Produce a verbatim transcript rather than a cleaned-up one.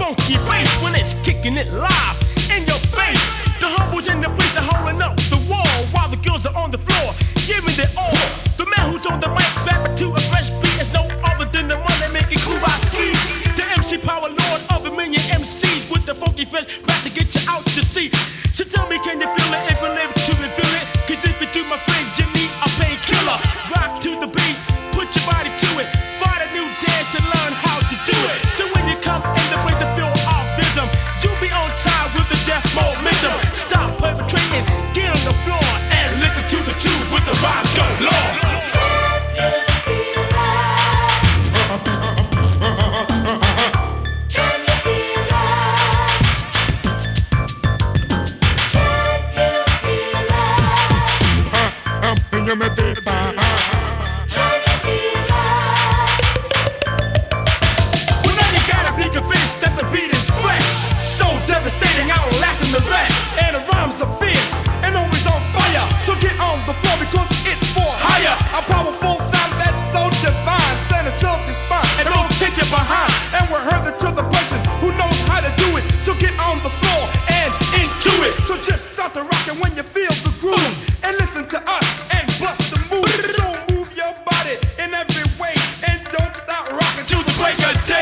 funky bass when it's kicking it live in your face. The humbles in the place are holding up the wall while the girls are on the floor giving their all. The man who's on the mic rapping to a fresh beat is no other than the money making Kubaski. The M C power lord of a million M Cs with the funky fresh rap to get you out to see. So tell me, can you feel it if you live to reveal it? Cause if you do, my friend, you need a painkiller. Rock to the beat, put your body to it. Find a new dance and learn how to do it. So when you come in the place to feel our rhythm, you'll be on time with the death momentum. Stop perpetrating, get on the floor and listen to the tune with the rhymes go long. You me people. Can you feel love? Well, now you gotta be convinced that the beat is fresh, so devastating, outlasting the rest. And the rhymes are fierce and always on fire. So get on the floor because it's for higher. A powerful sound that's so divine, send it to the spine and don't take it behind. And we're heard to the person who knows how to do it. So get on the floor and into it. So just start the rockin' when you feel the groove and listen to us and bust the move. So move your body in every way and don't stop rocking To the break of day.